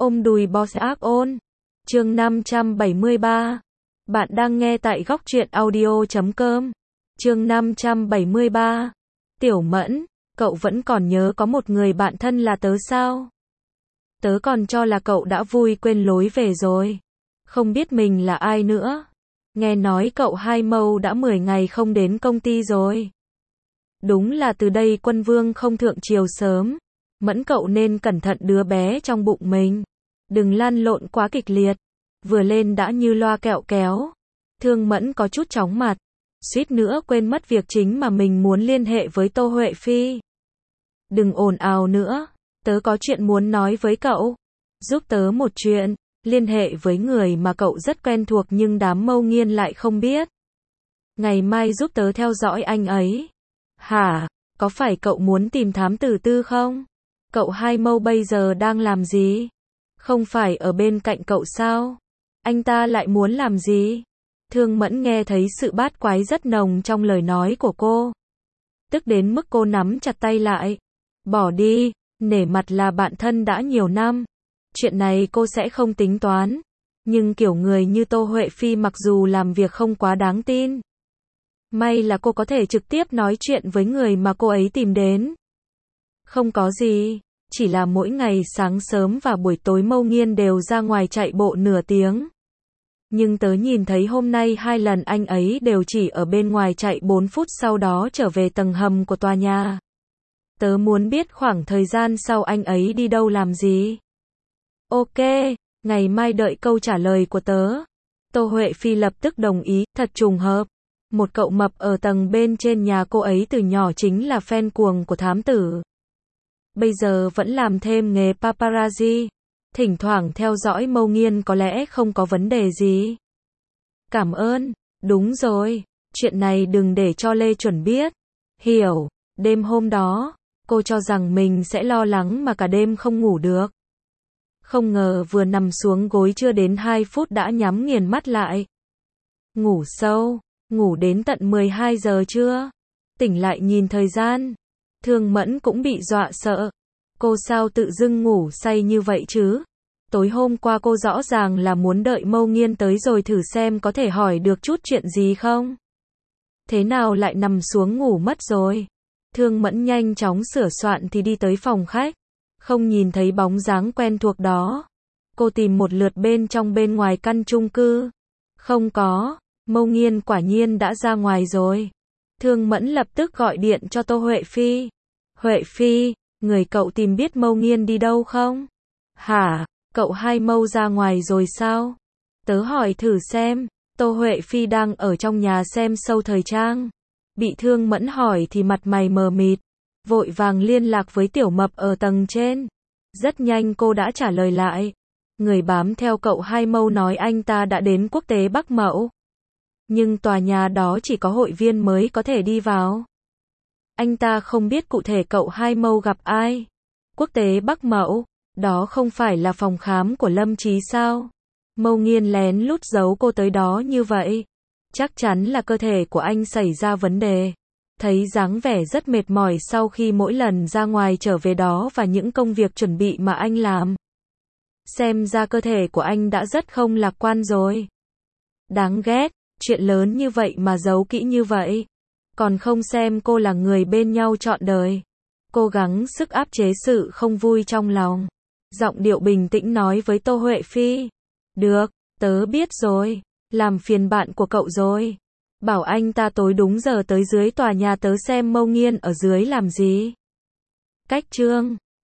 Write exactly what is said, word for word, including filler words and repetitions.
Ôm đùi boss ác ôn. Chương năm trăm bảy mươi ba. Bạn đang nghe tại góc truyện audio chấm com. Chương năm trăm bảy mươi ba. Tiểu Mẫn, cậu vẫn còn nhớ có một người bạn thân là tớ sao? Tớ còn cho là cậu đã vui quên lối về rồi. Không biết mình là ai nữa. Nghe nói cậu Hai Mâu đã mười ngày không đến công ty rồi. Đúng là từ đây Quân Vương không thượng triều sớm. Mẫn cậu nên cẩn thận đứa bé trong bụng mình. Đừng lăn lộn quá kịch liệt. Vừa lên đã như loa kẹo kéo. Thương Mẫn có chút chóng mặt. Suýt nữa quên mất việc chính mà mình muốn liên hệ với Tô Huệ Phi. Đừng ồn ào nữa. Tớ có chuyện muốn nói với cậu. Giúp tớ một chuyện. Liên hệ với người mà cậu rất quen thuộc nhưng đám Mâu Nghiên lại không biết. Ngày mai giúp tớ theo dõi anh ấy. Hả? Có phải cậu muốn tìm thám tử Tư không? Cậu Hai Mâu bây giờ đang làm gì? Không phải ở bên cạnh cậu sao? Anh ta lại muốn làm gì? Thương Mẫn nghe thấy sự bát quái rất nồng trong lời nói của cô. Tức đến mức cô nắm chặt tay lại. Bỏ đi, nể mặt là bạn thân đã nhiều năm. Chuyện này cô sẽ không tính toán. Nhưng kiểu người như Tô Huệ Phi mặc dù làm việc không quá đáng tin. May là cô có thể trực tiếp nói chuyện với người mà cô ấy tìm đến. Không có gì, chỉ là mỗi ngày sáng sớm và buổi tối Mâu Nghiên đều ra ngoài chạy bộ nửa tiếng. Nhưng tớ nhìn thấy hôm nay hai lần anh ấy đều chỉ ở bên ngoài chạy bốn phút sau đó trở về tầng hầm của tòa nhà. Tớ muốn biết khoảng thời gian sau anh ấy đi đâu làm gì. Ok, ngày mai đợi câu trả lời của tớ. Tô Huệ Phi lập tức đồng ý, thật trùng hợp. Một cậu mập ở tầng bên trên nhà cô ấy từ nhỏ chính là fan cuồng của thám tử. Bây giờ vẫn làm thêm nghề paparazzi. Thỉnh thoảng theo dõi Mâu Nghiên có lẽ không có vấn đề gì. Cảm ơn. Đúng rồi. Chuyện này đừng để cho Lê Chuẩn biết. Hiểu. Đêm hôm đó, cô cho rằng mình sẽ lo lắng mà cả đêm không ngủ được. Không ngờ vừa nằm xuống gối chưa đến hai phút đã nhắm nghiền mắt lại. Ngủ sâu. Ngủ đến tận mười hai giờ trưa. Tỉnh lại nhìn thời gian. Thương Mẫn cũng bị dọa sợ. Cô sao tự dưng ngủ say như vậy chứ? Tối hôm qua cô rõ ràng là muốn đợi Mâu Nghiên tới rồi thử xem có thể hỏi được chút chuyện gì không? Thế nào lại nằm xuống ngủ mất rồi? Thương Mẫn nhanh chóng sửa soạn thì đi tới phòng khách. Không nhìn thấy bóng dáng quen thuộc đó. Cô tìm một lượt bên trong bên ngoài căn chung cư. Không có. Mâu Nghiên quả nhiên đã ra ngoài rồi. Thương Mẫn lập tức gọi điện cho Tô Huệ Phi. Huệ Phi, người cậu tìm biết Mâu Nghiên đi đâu không? Hả, cậu Hai Mâu ra ngoài rồi sao? Tớ hỏi thử xem. Tô Huệ Phi đang ở trong nhà xem show thời trang. Bị Thương Mẫn hỏi thì mặt mày mờ mịt. Vội vàng liên lạc với Tiểu Mập ở tầng trên. Rất nhanh cô đã trả lời lại. Người bám theo cậu Hai Mâu nói anh ta đã đến Quốc tế Bắc Mậu. Nhưng tòa nhà đó chỉ có hội viên mới có thể đi vào. Anh ta không biết cụ thể cậu Hai Mâu gặp ai. Quốc tế Bắc Mậu, đó không phải là phòng khám của Lâm Chí sao? Mâu Nghiên lén lút giấu cô tới đó như vậy. Chắc chắn là cơ thể của anh xảy ra vấn đề. Thấy dáng vẻ rất mệt mỏi sau khi mỗi lần ra ngoài trở về đó và những công việc chuẩn bị mà anh làm. Xem ra cơ thể của anh đã rất không lạc quan rồi. Đáng ghét. Chuyện lớn như vậy mà giấu kỹ như vậy. Còn không xem cô là người bên nhau trọn đời. Cố gắng sức áp chế sự không vui trong lòng. Giọng điệu bình tĩnh nói với Tô Huệ Phi. Được, tớ biết rồi. Làm phiền bạn của cậu rồi. Bảo anh ta tối đúng giờ tới dưới tòa nhà tớ xem Mâu Nghiên ở dưới làm gì. Cách chương.